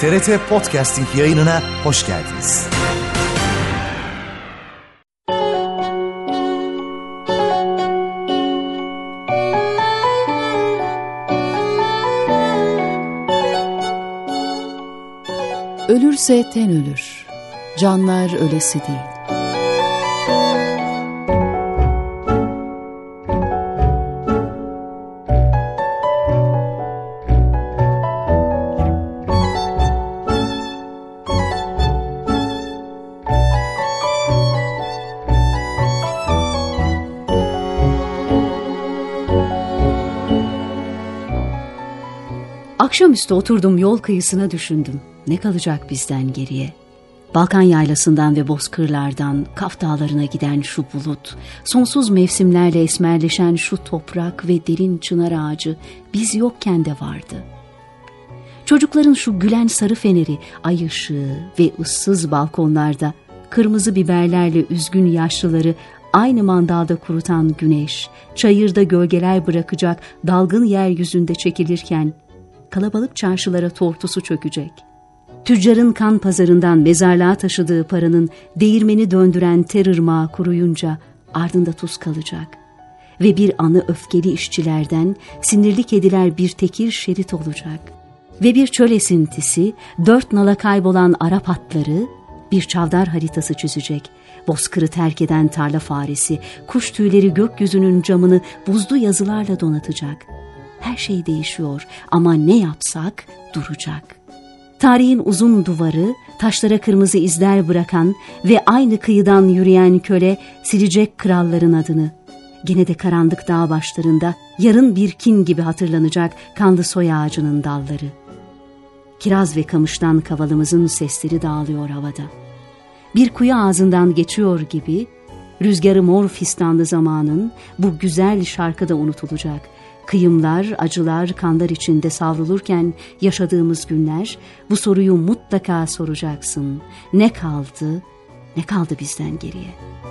TRT Podcasting yayınına hoş geldiniz. Ölürse ten ölür, canlar ölesi değil. Akşamüstü oturdum, yol kıyısına düşündüm. Ne kalacak bizden geriye? Balkan yaylasından ve bozkırlardan Kaf dağlarına giden şu bulut, sonsuz mevsimlerle esmerleşen şu toprak ve derin çınar ağacı biz yokken de vardı. Çocukların şu gülen sarı feneri, ay ışığı ve ıssız balkonlarda kırmızı biberlerle üzgün yaşlıları aynı mandalda kurutan güneş, çayırda gölgeler bırakacak dalgın yeryüzünde çekilirken kalabalık çarşılara tortusu çökecek. Tüccarın kan pazarından mezarlığa taşıdığı paranın değirmeni döndüren ter ırmağı kuruyunca ardında tuz kalacak. Ve bir anı öfkeli işçilerden sinirli kediler bir tekir şerit olacak. Ve bir çöl esintisi 4 nala kaybolan Arap atları bir çavdar haritası çizecek. Bozkırı terk eden tarla faresi, kuş tüyleri gökyüzünün camını buzlu yazılarla donatacak. Her şey değişiyor ama ne yapsak duracak. Tarihin uzun duvarı, taşlara kırmızı izler bırakan ve aynı kıyıdan yürüyen köle silecek kralların adını. Gene de karanlık dağ başlarında yarın bir kin gibi hatırlanacak kanlı soy ağacının dalları. Kiraz ve kamıştan kavalımızın sesleri dağılıyor havada. Bir kuyu ağzından geçiyor gibi rüzgarı mor fistanlı zamanın bu güzel şarkıda unutulacak. Kıyımlar, acılar, kanlar içinde savrulurken yaşadığımız günler, bu soruyu mutlaka soracaksın. Ne kaldı, ne kaldı bizden geriye?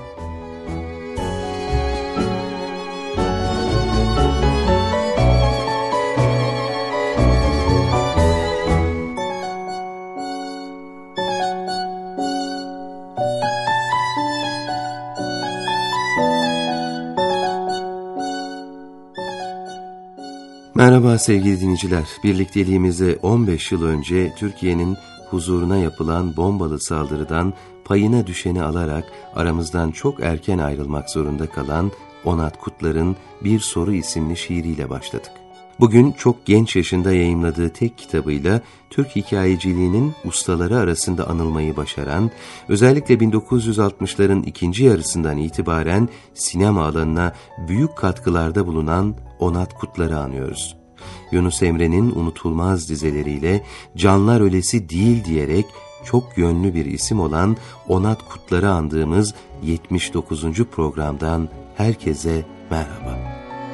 Merhaba sevgili dinleyiciler. Birlikteliğimize 15 yıl önce Türkiye'nin huzuruna yapılan bombalı saldırıdan payına düşeni alarak aramızdan çok erken ayrılmak zorunda kalan Onat Kutlar'ın Bir Soru isimli şiiriyle başladık. Bugün çok genç yaşında yayımladığı tek kitabıyla Türk hikayeciliğinin ustaları arasında anılmayı başaran, özellikle 1960'ların ikinci yarısından itibaren sinema alanına büyük katkılarda bulunan Onat Kutlar'ı anıyoruz. Yunus Emre'nin unutulmaz dizeleriyle canlar ölesi değil diyerek çok yönlü bir isim olan Onat Kutlar'ı andığımız 79. programdan herkese merhaba.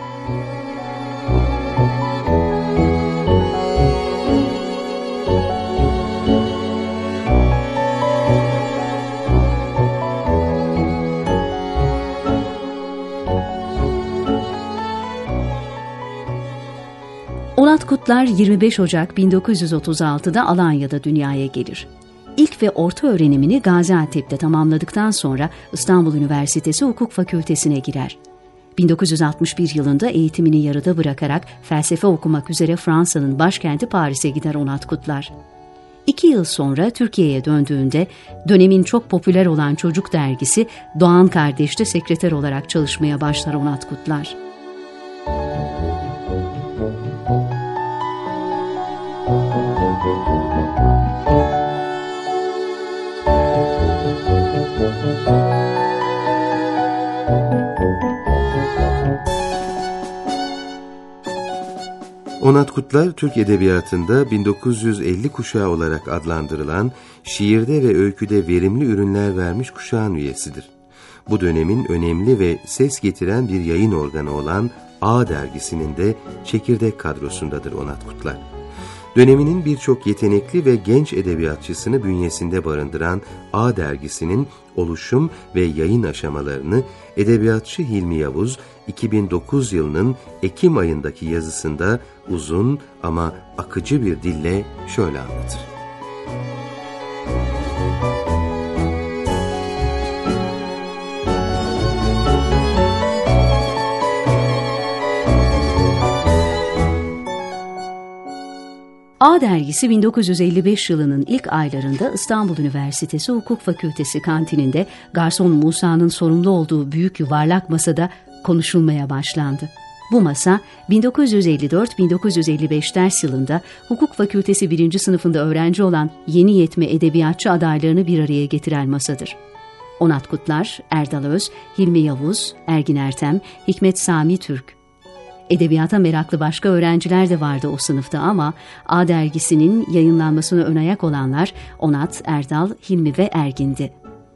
Onat Kutlar 25 Ocak 1936'da Alanya'da dünyaya gelir. İlk ve orta öğrenimini Gaziantep'te tamamladıktan sonra İstanbul Üniversitesi Hukuk Fakültesine girer. 1961 yılında eğitimini yarıda bırakarak felsefe okumak üzere Fransa'nın başkenti Paris'e gider Onat Kutlar. 2 yıl sonra Türkiye'ye döndüğünde dönemin çok popüler olan çocuk dergisi Doğan Kardeş'te sekreter olarak çalışmaya başlar Onat Kutlar. Onat Kutlar, Türk Edebiyatı'nda 1950 kuşağı olarak adlandırılan, şiirde ve öyküde verimli ürünler vermiş kuşağın üyesidir. Bu dönemin önemli ve ses getiren bir yayın organı olan A dergisinin de çekirdek kadrosundadır Onat Kutlar. Döneminin birçok yetenekli ve genç edebiyatçısını bünyesinde barındıran A dergisinin oluşum ve yayın aşamalarını edebiyatçı Hilmi Yavuz 2009 yılının Ekim ayındaki yazısında uzun ama akıcı bir dille şöyle anlatır. A Dergisi 1955 yılının ilk aylarında İstanbul Üniversitesi Hukuk Fakültesi kantininde garson Musa'nın sorumlu olduğu büyük yuvarlak masada konuşulmaya başlandı. Bu masa 1954-1955 ders yılında Hukuk Fakültesi 1. sınıfında öğrenci olan yeni yetme edebiyatçı adaylarını bir araya getiren masadır. Onat Kutlar, Erdal Öz, Hilmi Yavuz, Ergin Ertem, Hikmet Sami Türk. Edebiyata meraklı başka öğrenciler de vardı o sınıfta ama A Dergisi'nin yayınlanmasına ön ayak olanlar Onat, Erdal, Hilmi ve Ergin'di.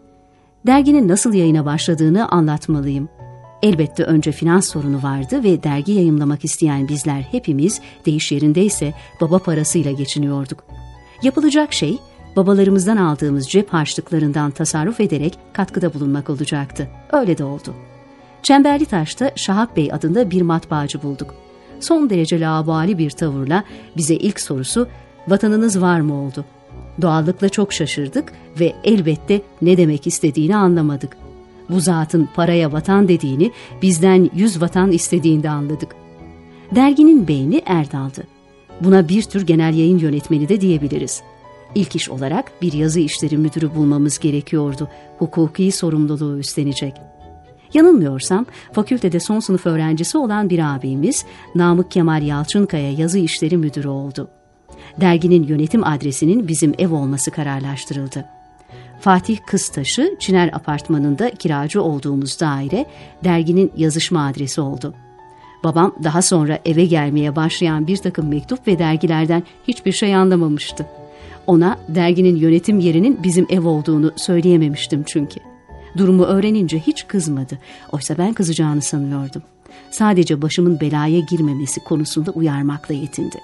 Derginin nasıl yayına başladığını anlatmalıyım. Elbette önce finans sorunu vardı ve dergi yayımlamak isteyen bizler hepimiz deyiş yerindeyse baba parasıyla geçiniyorduk. Yapılacak şey babalarımızdan aldığımız cep harçlıklarından tasarruf ederek katkıda bulunmak olacaktı. Öyle de oldu. Çemberlitaş'ta Şahap Bey adında bir matbaacı bulduk. Son derece laubali bir tavırla bize ilk sorusu "Vatanınız var mı?" oldu. Doğallıkla çok şaşırdık ve elbette ne demek istediğini anlamadık. Bu zatın paraya vatan dediğini bizden 100 vatan istediğinde anladık. Derginin beyni Erdal'dı. Buna bir tür genel yayın yönetmeni de diyebiliriz. İlk iş olarak bir yazı işleri müdürü bulmamız gerekiyordu. Hukuki sorumluluğu üstlenecek. Yanılmıyorsam fakültede son sınıf öğrencisi olan bir abimiz Namık Kemal Yalçınkaya yazı işleri müdürü oldu. Derginin yönetim adresinin bizim ev olması kararlaştırıldı. Fatih Kıztaşı, Çiner Apartmanı'nda kiracı olduğumuz daire derginin yazışma adresi oldu. Babam daha sonra eve gelmeye başlayan bir takım mektup ve dergilerden hiçbir şey anlamamıştı. Ona derginin yönetim yerinin bizim ev olduğunu söyleyememiştim çünkü. Durumu öğrenince hiç kızmadı. Oysa ben kızacağını sanıyordum. Sadece başımın belaya girmemesi konusunda uyarmakla yetindi.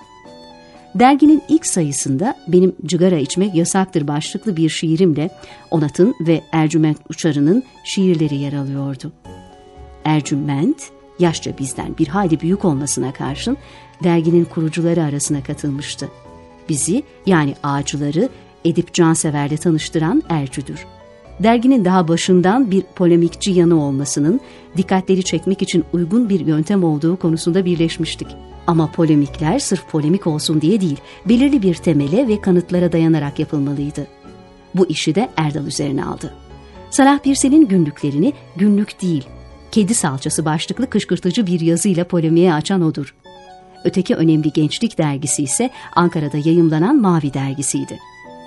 Derginin ilk sayısında benim "Cigara içmek yasaktır" başlıklı bir şiirimle Onat'ın ve Ercüment Uçarı'nın şiirleri yer alıyordu. Ercüment, yaşça bizden bir hayli büyük olmasına karşın derginin kurucuları arasına katılmıştı. Bizi, yani ağacıları, edip canseverle tanıştıran Ercü'dür. Derginin daha başından bir polemikçi yanı olmasının dikkatleri çekmek için uygun bir yöntem olduğu konusunda birleşmiştik. Ama polemikler sırf polemik olsun diye değil, belirli bir temele ve kanıtlara dayanarak yapılmalıydı. Bu işi de Erdal üzerine aldı. Salah Birsel'in günlüklerini günlük değil, kedi salçası başlıklı kışkırtıcı bir yazıyla polemiğe açan odur. Öteki önemli gençlik dergisi ise Ankara'da yayımlanan Mavi dergisiydi.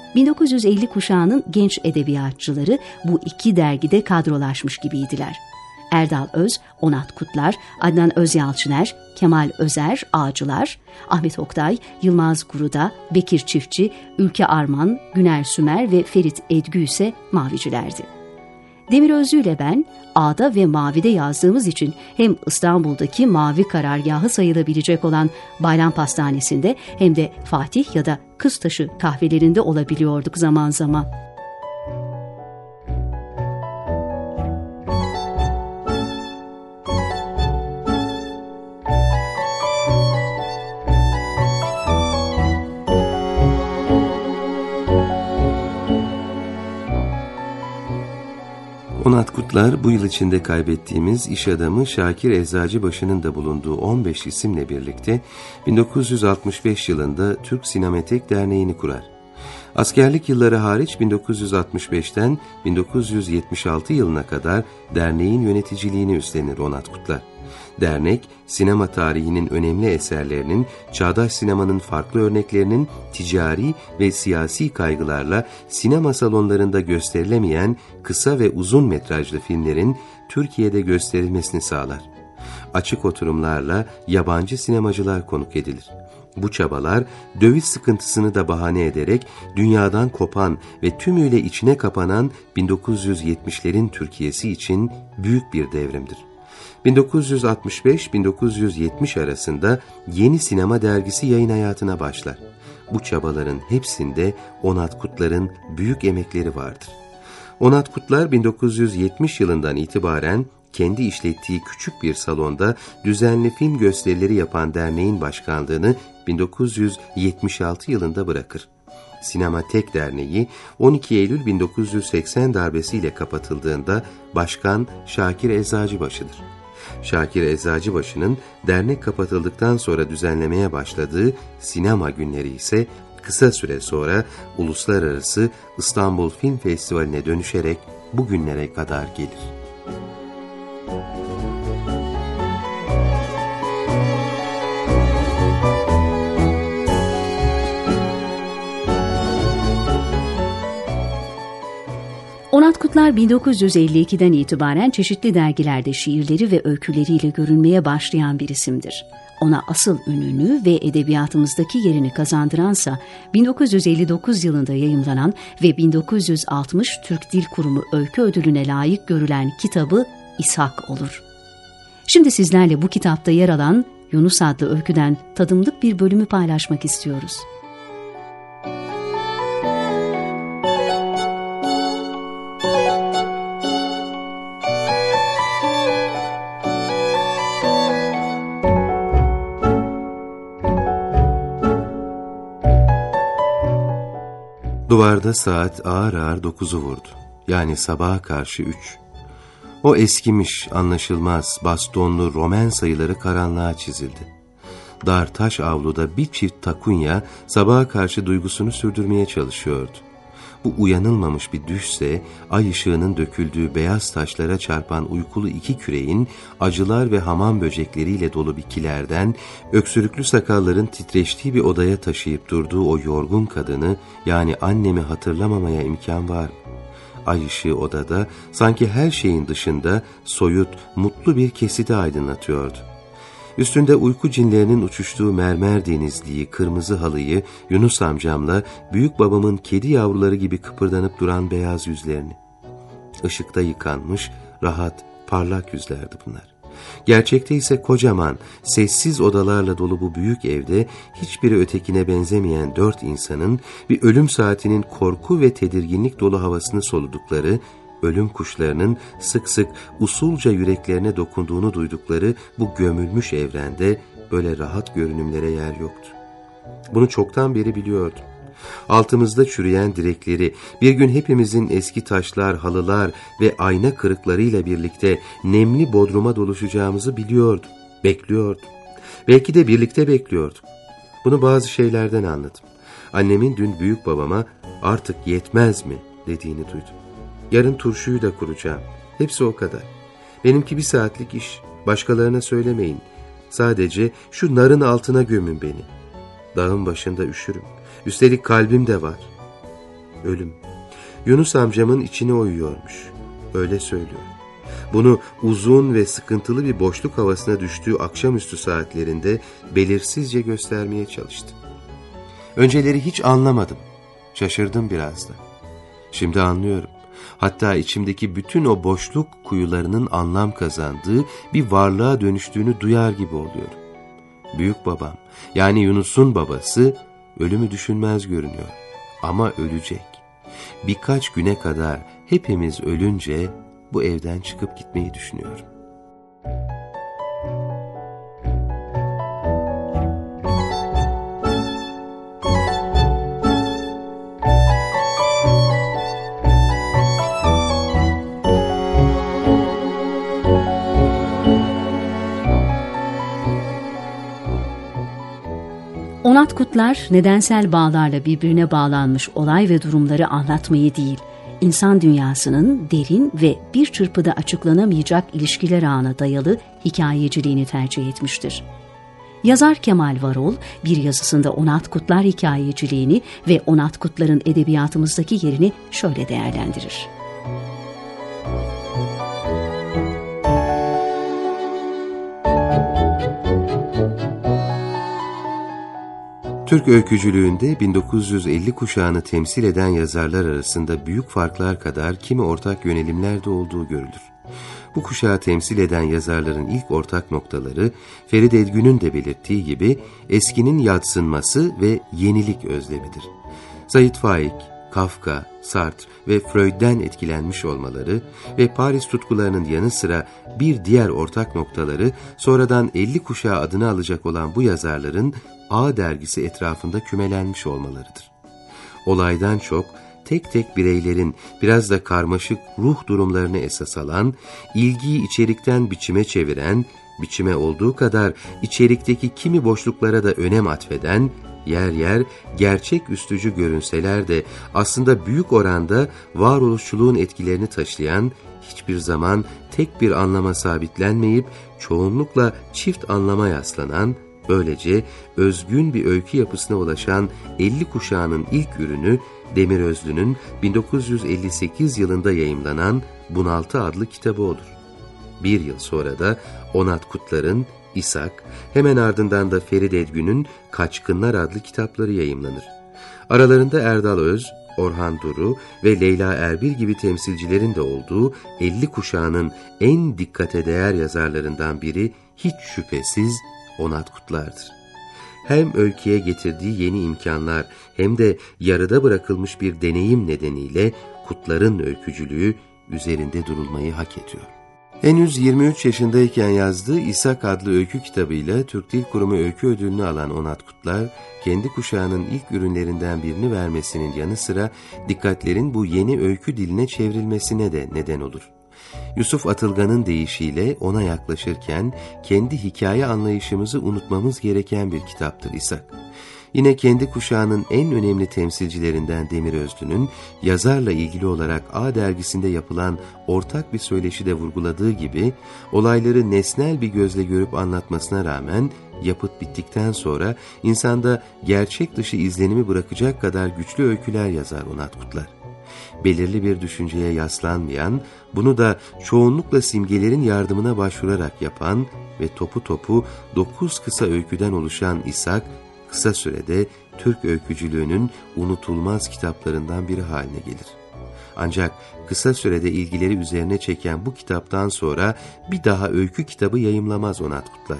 1950 kuşağının genç edebiyatçıları bu iki dergide kadrolaşmış gibiydiler. Erdal Öz, Onat Kutlar, Adnan Özyalçıner, Kemal Özer, Ağacılar, Ahmet Oktay, Yılmaz Guruda, Bekir Çiftçi, Ülke Arman, Güner Sümer ve Ferit Edgü ise Mavicilerdi. Demir Özlü ile ben A'da ve Mavi'de yazdığımız için hem İstanbul'daki Mavi karargahı sayılabilecek olan Bayram Pastanesi'nde hem de Fatih ya da Kıztaşı kahvelerinde olabiliyorduk zaman zaman. Onat Kutlar, bu yıl içinde kaybettiğimiz iş adamı Şakir Eczacıbaşı'nın da bulunduğu 15 isimle birlikte 1965 yılında Türk Sinematek Derneği'ni kurar. Askerlik yılları hariç 1965'ten 1976 yılına kadar derneğin yöneticiliğini üstlenir Onat Kutlar. Dernek, sinema tarihinin önemli eserlerinin, çağdaş sinemanın farklı örneklerinin ticari ve siyasi kaygılarla sinema salonlarında gösterilemeyen kısa ve uzun metrajlı filmlerin Türkiye'de gösterilmesini sağlar. Açık oturumlarla yabancı sinemacılar konuk edilir. Bu çabalar döviz sıkıntısını da bahane ederek dünyadan kopan ve tümüyle içine kapanan 1970'lerin Türkiye'si için büyük bir devrimdir. 1965-1970 arasında Yeni Sinema Dergisi yayın hayatına başlar. Bu çabaların hepsinde Onat Kutlar'ın büyük emekleri vardır. Onat Kutlar 1970 yılından itibaren kendi işlettiği küçük bir salonda düzenli film gösterileri yapan derneğin başkanlığını 1976 yılında bırakır. Sinematek Derneği 12 Eylül 1980 darbesiyle kapatıldığında başkan Şakir Eczacıbaşı'dır. Şakir Eczacıbaşı'nın dernek kapatıldıktan sonra düzenlemeye başladığı sinema günleri ise kısa süre sonra Uluslararası İstanbul Film Festivali'ne dönüşerek bugünlere kadar gelir. Onat Kutlar 1952'den itibaren çeşitli dergilerde şiirleri ve öyküleriyle görünmeye başlayan bir isimdir. Ona asıl ününü ve edebiyatımızdaki yerini kazandıransa 1959 yılında yayımlanan ve 1960 Türk Dil Kurumu Öykü Ödülü'ne layık görülen kitabı İshak olur. Şimdi sizlerle bu kitapta yer alan Yunus adlı öyküden tadımlık bir bölümü paylaşmak istiyoruz. Duvarda saat ağır ağır 9'u vurdu. Yani sabaha karşı 3. O eskimiş, anlaşılmaz, bastonlu Roman sayıları karanlığa çizildi. Dar taş avluda bir çift takunya sabaha karşı duygusunu sürdürmeye çalışıyordu. Bu uyanılmamış bir düşse, ay ışığının döküldüğü beyaz taşlara çarpan uykulu iki küreğin, acılar ve hamam böcekleriyle dolu bir kilerden, öksürüklü sakalların titreştiği bir odaya taşıyıp durduğu o yorgun kadını, yani annemi hatırlamamaya imkan var mı? Ay ışığı odada, sanki her şeyin dışında, soyut, mutlu bir kesiti aydınlatıyordu. Üstünde uyku cinlerinin uçuştuğu mermer denizliği, kırmızı halıyı, Yunus amcamla büyük babamın kedi yavruları gibi kıpırdanıp duran beyaz yüzlerini. Işıkta yıkanmış, rahat, parlak yüzlerdi bunlar. Gerçekte ise kocaman, sessiz odalarla dolu bu büyük evde hiçbiri ötekine benzemeyen 4 insanın bir ölüm saatinin korku ve tedirginlik dolu havasını soludukları, ölüm kuşlarının sık sık usulca yüreklerine dokunduğunu duydukları bu gömülmüş evrende böyle rahat görünümlere yer yoktu. Bunu çoktan beri biliyordum. Altımızda çürüyen direkleri, bir gün hepimizin eski taşlar, halılar ve ayna kırıklarıyla birlikte nemli bodruma doluşacağımızı biliyordum, bekliyordum. Belki de birlikte bekliyorduk. Bunu bazı şeylerden anladım. Annemin dün büyük babama "Artık yetmez mi?" dediğini duydum. Yarın turşuyu da kuracağım. Hepsi o kadar. Benimki 1 saatlik iş. Başkalarına söylemeyin. Sadece şu narın altına gömün beni. Dağın başında üşürüm. Üstelik kalbim de var. Ölüm. Yunus amcamın içine oyuyormuş. Öyle söylüyor. Bunu uzun ve sıkıntılı bir boşluk havasına düştüğü akşamüstü saatlerinde belirsizce göstermeye çalıştı. Önceleri hiç anlamadım. Şaşırdım biraz da. Şimdi anlıyorum. Hatta içimdeki bütün o boşluk kuyularının anlam kazandığı bir varlığa dönüştüğünü duyar gibi oluyorum. Büyük babam, yani Yunus'un babası, ölümü düşünmez görünüyor. Ama ölecek. Birkaç güne kadar hepimiz ölünce bu evden çıkıp gitmeyi düşünüyorum. Onat Kutlar, nedensel bağlarla birbirine bağlanmış olay ve durumları anlatmayı değil, insan dünyasının derin ve bir çırpıda açıklanamayacak ilişkiler ağına dayalı hikayeciliğini tercih etmiştir. Yazar Kemal Varol, bir yazısında Onat Kutlar hikayeciliğini ve Onat Kutlar'ın edebiyatımızdaki yerini şöyle değerlendirir. Türk öykücülüğünde 1950 kuşağını temsil eden yazarlar arasında büyük farklar kadar kimi ortak yönelimler de olduğu görülür. Bu kuşağı temsil eden yazarların ilk ortak noktaları, Ferit Edgün'ün de belirttiği gibi eskinin yadsınması ve yenilik özlemidir. Sait Faik, Kafka, Sartre ve Freud'den etkilenmiş olmaları ve Paris tutkularının yanı sıra bir diğer ortak noktaları sonradan 50 kuşağı adını alacak olan bu yazarların A dergisi etrafında kümelenmiş olmalarıdır. Olaydan çok tek tek bireylerin biraz da karmaşık ruh durumlarını esas alan, ilgiyi içerikten biçime çeviren, biçime olduğu kadar içerikteki kimi boşluklara da önem atfeden, yer yer gerçek üstücü görünseler de aslında büyük oranda varoluşçuluğun etkilerini taşıyan, hiçbir zaman tek bir anlama sabitlenmeyip çoğunlukla çift anlama yaslanan, böylece özgün bir öykü yapısına ulaşan 50 kuşağının ilk ürünü Demirözlü'nün 1958 yılında yayımlanan Bunaltı adlı kitabı olur. Bir yıl sonra da Onat Kutlar'ın İshak, hemen ardından da Ferit Edgün'ün Kaçkınlar adlı kitapları yayımlanır. Aralarında Erdal Öz, Orhan Duru ve Leyla Erbil gibi temsilcilerin de olduğu 50 kuşağının en dikkate değer yazarlarından biri hiç şüphesiz Onat Kutlar'dır. Hem öyküye getirdiği yeni imkanlar hem de yarıda bırakılmış bir deneyim nedeniyle Kutlar'ın öykücülüğü üzerinde durulmayı hak ediyor. Henüz 23 yaşındayken yazdığı İshak adlı öykü kitabıyla Türk Dil Kurumu Öykü Ödülünü alan Onat Kutlar, kendi kuşağının ilk ürünlerinden birini vermesinin yanı sıra dikkatlerin bu yeni öykü diline çevrilmesine de neden olur. Yusuf Atılgan'ın deyişiyle ona yaklaşırken kendi hikaye anlayışımızı unutmamız gereken bir kitaptır İshak. Yine kendi kuşağının en önemli temsilcilerinden Demirözlü'nün yazarla ilgili olarak A dergisinde yapılan ortak bir söyleşide vurguladığı gibi olayları nesnel bir gözle görüp anlatmasına rağmen yapıt bittikten sonra insanda gerçek dışı izlenimi bırakacak kadar güçlü öyküler yazar Onat Kutlar. Belirli bir düşünceye yaslanmayan, bunu da çoğunlukla simgelerin yardımına başvurarak yapan ve topu topu 9 kısa öyküden oluşan İshak, kısa sürede Türk öykücülüğünün unutulmaz kitaplarından biri haline gelir. Ancak kısa sürede ilgileri üzerine çeken bu kitaptan sonra bir daha öykü kitabı yayımlamaz Onat Kutlar.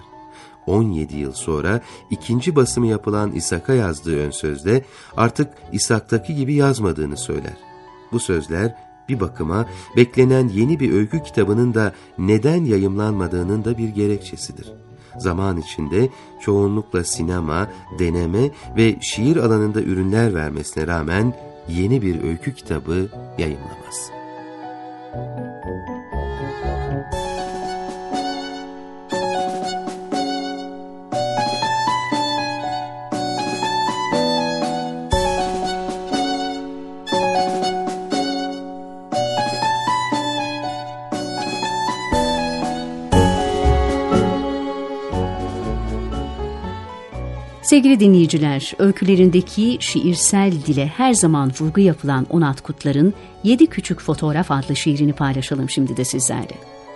17 yıl sonra ikinci basımı yapılan İshak'a yazdığı ön sözde artık İshak'taki gibi yazmadığını söyler. Bu sözler bir bakıma beklenen yeni bir öykü kitabının da neden yayımlanmadığının da bir gerekçesidir. Zaman içinde çoğunlukla sinema, deneme ve şiir alanında ürünler vermesine rağmen yeni bir öykü kitabı yayımlamaz. Sevgili dinleyiciler, öykülerindeki şiirsel dile her zaman vurgu yapılan Onat Kutlar'ın 7 Küçük Fotoğraf adlı şiirini paylaşalım şimdi de sizlerle.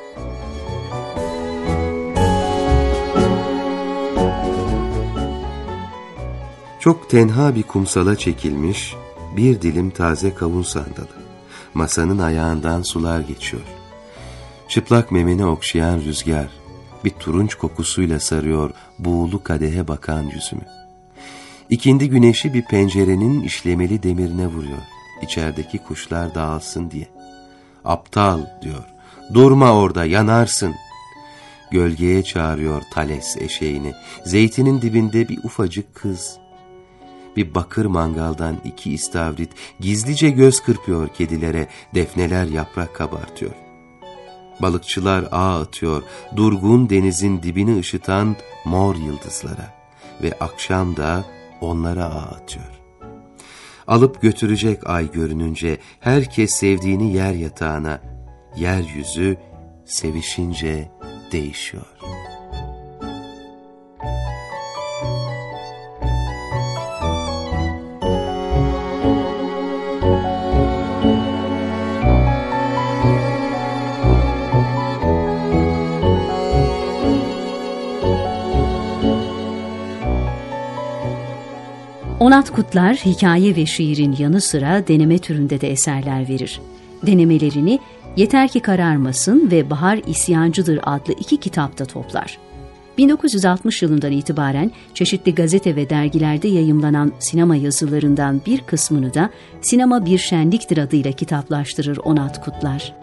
Çok tenha bir kumsala çekilmiş bir dilim taze kavun sandalı. Masanın ayağından sular geçiyor. Çıplak memeni okşayan rüzgar bir turunç kokusuyla sarıyor buğulu kadehe bakan yüzümü. İkindi güneşi bir pencerenin işlemeli demirine vuruyor, içerideki kuşlar dağılsın diye. Aptal diyor, durma orada yanarsın. Gölgeye çağırıyor Thales eşeğini, zeytinin dibinde bir ufacık kız. Bir bakır mangaldan 2 istavrit gizlice göz kırpıyor kedilere, defneler yaprak kabartıyor. Balıkçılar ağ atıyor, durgun denizin dibini ışıtan mor yıldızlara ve akşam da onlara ağ atıyor. Alıp götürecek ay görününce herkes sevdiğini yer yatağına, yeryüzü sevişince değişiyor. Onat Kutlar hikaye ve şiirin yanı sıra deneme türünde de eserler verir. Denemelerini Yeter ki Kararmasın ve Bahar İsyancıdır adlı 2 kitapta toplar. 1960 yılından itibaren çeşitli gazete ve dergilerde yayımlanan sinema yazılarından bir kısmını da Sinema Bir Şenliktir adıyla kitaplaştırır Onat Kutlar.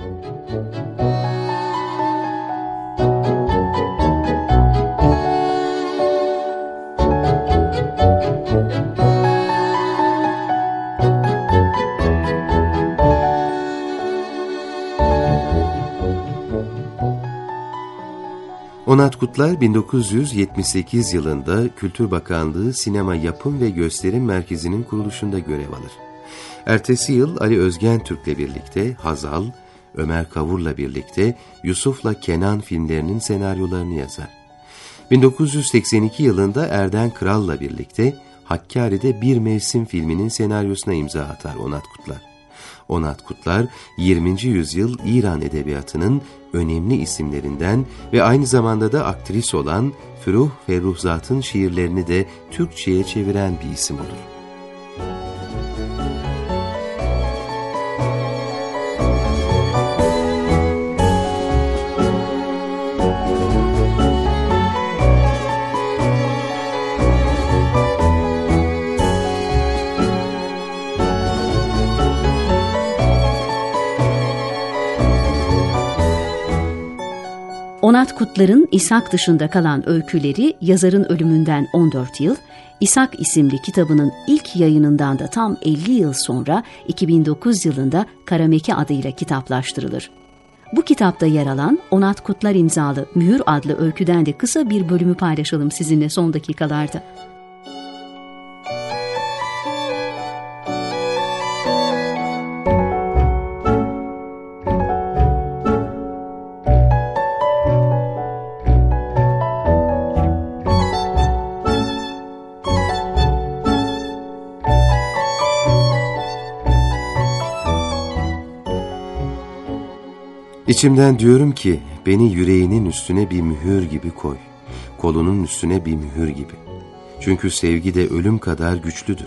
Onat Kutlar 1978 yılında Kültür Bakanlığı Sinema Yapım ve Gösterim Merkezi'nin kuruluşunda görev alır. Ertesi yıl Ali Özgen Türk'le birlikte Hazal, Ömer Kavur'la birlikte Yusuf'la Kenan filmlerinin senaryolarını yazar. 1982 yılında Erden Kral'la birlikte Hakkari'de Bir Mevsim filminin senaryosuna imza atar Onat Kutlar. Onat Kutlar, 20. yüzyıl İran edebiyatının önemli isimlerinden ve aynı zamanda da aktris olan Füruh Ferruhzat'ın şiirlerini de Türkçe'ye çeviren bir isim olur. Onat Kutlar'ın İshak dışında kalan öyküleri yazarın ölümünden 14 yıl, İshak isimli kitabının ilk yayınından da tam 50 yıl sonra 2009 yılında Karameki adıyla kitaplaştırılır. Bu kitapta yer alan Onat Kutlar imzalı Mühür adlı öyküden de kısa bir bölümü paylaşalım sizinle son dakikalarda. İçimden diyorum ki beni yüreğinin üstüne bir mühür gibi koy, kolunun üstüne bir mühür gibi. Çünkü sevgi de ölüm kadar güçlüdür.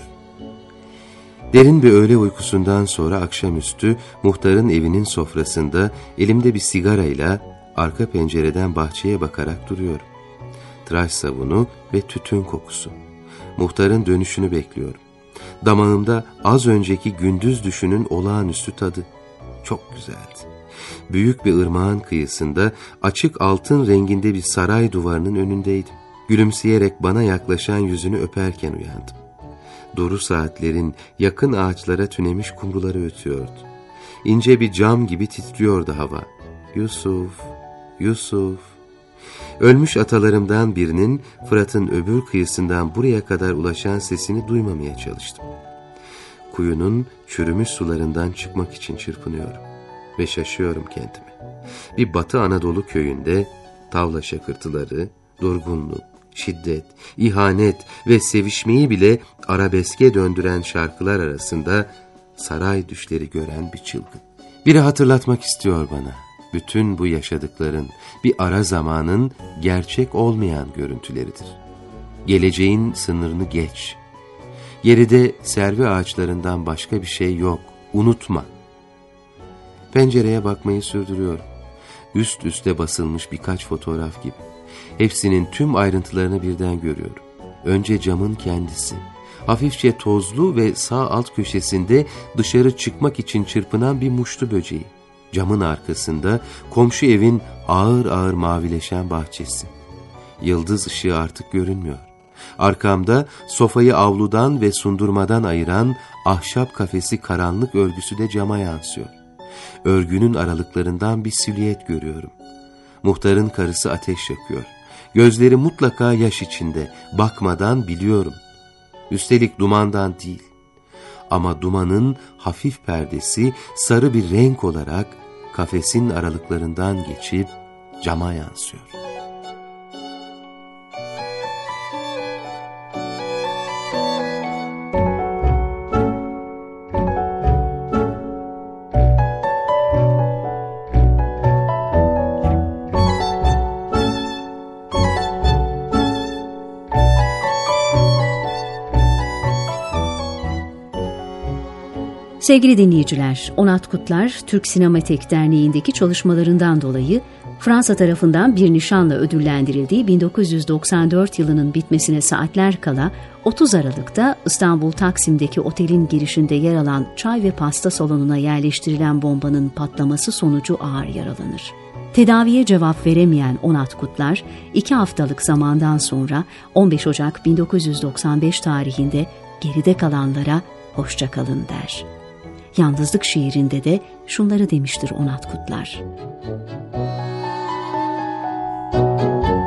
Derin bir öğle uykusundan sonra akşamüstü muhtarın evinin sofrasında elimde bir sigarayla arka pencereden bahçeye bakarak duruyorum. Tıraş sabunu ve tütün kokusu. Muhtarın dönüşünü bekliyorum. Damağımda az önceki gündüz düşünün olağanüstü tadı. Çok güzeldi. Büyük bir ırmağın kıyısında açık altın renginde bir saray duvarının önündeydim. Gülümseyerek bana yaklaşan yüzünü öperken uyandım. Doğru saatlerin yakın ağaçlara tünemiş kumruları ötüyordu. İnce bir cam gibi titriyordu hava. Yusuf, Yusuf. Ölmüş atalarımdan birinin Fırat'ın öbür kıyısından buraya kadar ulaşan sesini duymamaya çalıştım. Kuyunun çürümüş sularından çıkmak için çırpınıyorum. Ve şaşıyorum kendime. Bir Batı Anadolu köyünde tavla şakırtıları, durgunluk, şiddet, ihanet ve sevişmeyi bile arabeske döndüren şarkılar arasında saray düşleri gören bir çılgın. Biri hatırlatmak istiyor bana. Bütün bu yaşadıkların bir ara zamanın gerçek olmayan görüntüleridir. Geleceğin sınırını geç. Geride servi ağaçlarından başka bir şey yok. Unutma. Pencereye bakmayı sürdürüyorum. Üst üste basılmış birkaç fotoğraf gibi. Hepsinin tüm ayrıntılarını birden görüyorum. Önce camın kendisi. Hafifçe tozlu ve sağ alt köşesinde dışarı çıkmak için çırpınan bir muştu böceği. Camın arkasında komşu evin ağır ağır mavileşen bahçesi. Yıldız ışığı artık görünmüyor. Arkamda sofayı avludan ve sundurmadan ayıran ahşap kafesi karanlık örgüsü de cama yansıyor. Örgünün aralıklarından bir silüet görüyorum. Muhtarın karısı ateş yakıyor. Gözleri mutlaka yaş içinde. Bakmadan biliyorum. Üstelik dumandan değil. Ama dumanın hafif perdesi sarı bir renk olarak kafesin aralıklarından geçip cama yansıyor. Sevgili dinleyiciler, Onat Kutlar, Türk Sinematek Derneği'ndeki çalışmalarından dolayı Fransa tarafından bir nişanla ödüllendirildiği 1994 yılının bitmesine saatler kala 30 Aralık'ta İstanbul Taksim'deki otelin girişinde yer alan çay ve pasta salonuna yerleştirilen bombanın patlaması sonucu ağır yaralanır. Tedaviye cevap veremeyen Onat Kutlar, 2 haftalık zamandan sonra 15 Ocak 1995 tarihinde geride kalanlara hoşça kalın der. Yalnızlık şiirinde de şunları demiştir Onat Kutlar.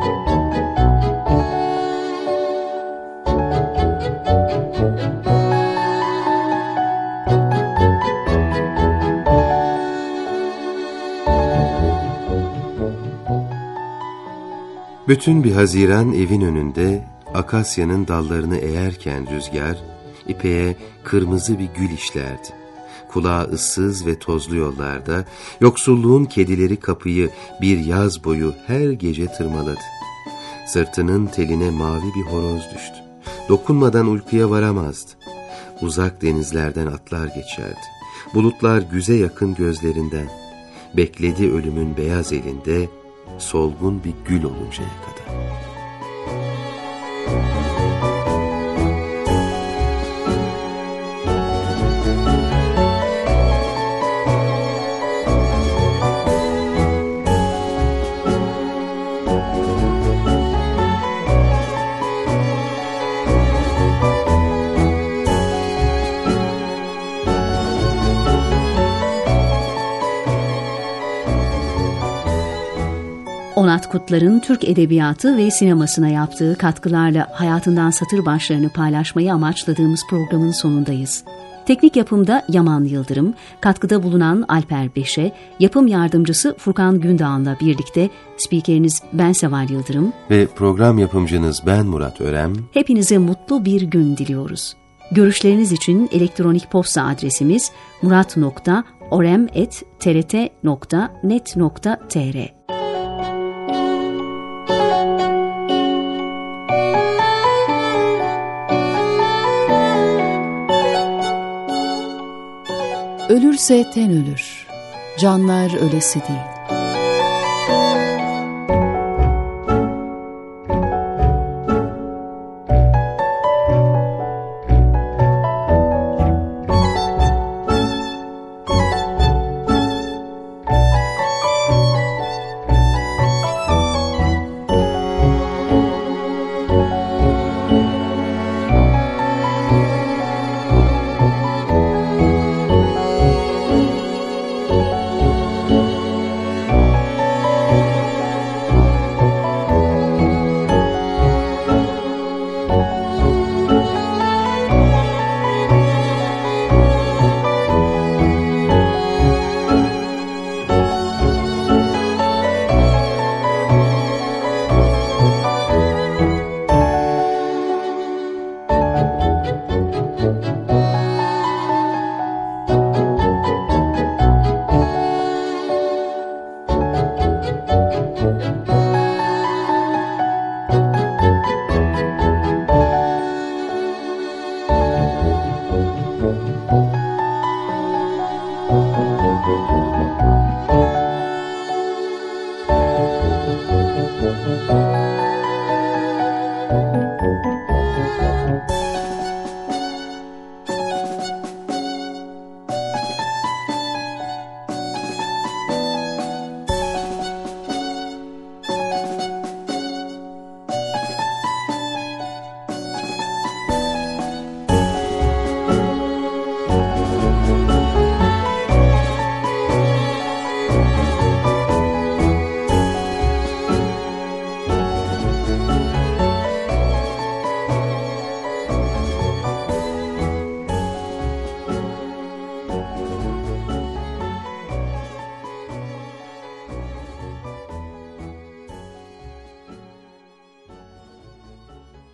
Bütün bir Haziran evin önünde akasyanın dallarını eğerken rüzgar, ipeğe kırmızı bir gül işlerdi. Kulağı ıssız ve tozlu yollarda, yoksulluğun kedileri kapıyı bir yaz boyu her gece tırmaladı. Sırtının teline mavi bir horoz düştü. Dokunmadan uykuya varamazdı. Uzak denizlerden atlar geçerdi. Bulutlar güze yakın gözlerinden. Bekledi ölümün beyaz elinde, solgun bir gül oluncaya kadar. Onat Kutlar'ın Türk edebiyatı ve sinemasına yaptığı katkılarla hayatından satır başlarını paylaşmayı amaçladığımız programın sonundayız. Teknik yapımda Yaman Yıldırım, katkıda bulunan Alper Beşe, yapım yardımcısı Furkan Gündağ'la birlikte spikeriniz ben Seval Yıldırım ve program yapımcınız ben Murat Örem. Hepinize mutlu bir gün diliyoruz. Görüşleriniz için elektronik posta adresimiz murat.orem@trt.net.tr. Ölürse ten ölür, canlar ölesi değil.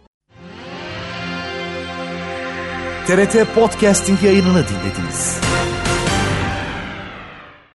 TRT Podcasting yayınını dinlediniz.